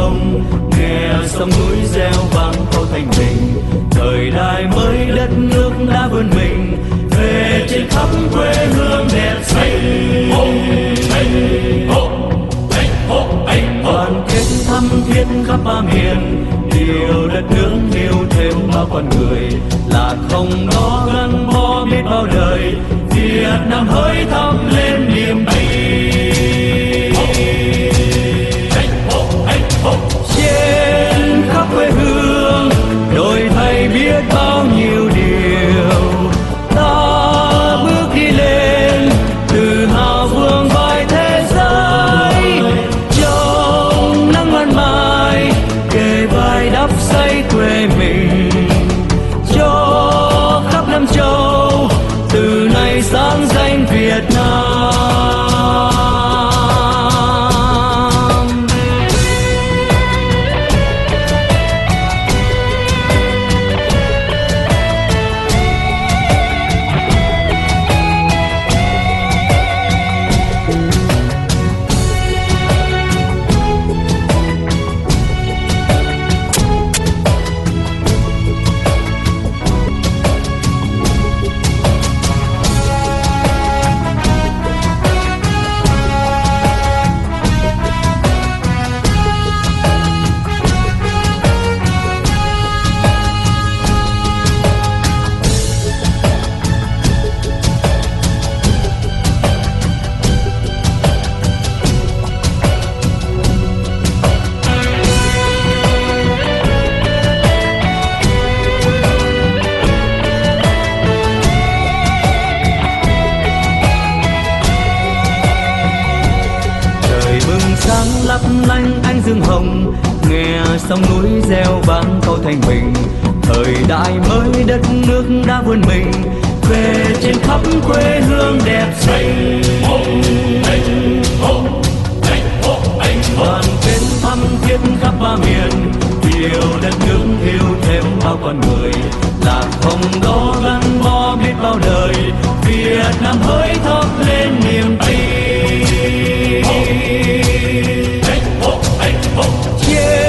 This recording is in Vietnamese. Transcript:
hồng, nghe sông núi reo vang câu thanh bình. Thời đại mới đất nước đã vươn mình về trên khắp quê hương đẹp xanh. Đoàn kết thắm thiết khắp ba miền, yêu đất nước yêu thêm bao con người, là không đó gắn bó biết bao đời. Việt Nam hỡi thắp lên niềm tin. Trên khắp quê hương đổi thay biết bao nhiêu điều, ta bước đi lên tự hào vương vai thế giới. Trong nắng ban mai kề vai đắp xây quê mình, cho khắp năm châu từ nay sáng danh Việt Nam. Lấp lánh ánh dương hồng, nghe sông núi reo vang câu thanh bình. Thời đại mới đất nước đã vươn mình về trên khắp quê hương đẹp xanh. Đoàn kết thắm thiết khắp ba miền, yêu đất nước yêu thêm bao con người, là không đó gắn bó biết bao đời. Việt Nam hỡi thắp lên niềm tin. Yeah.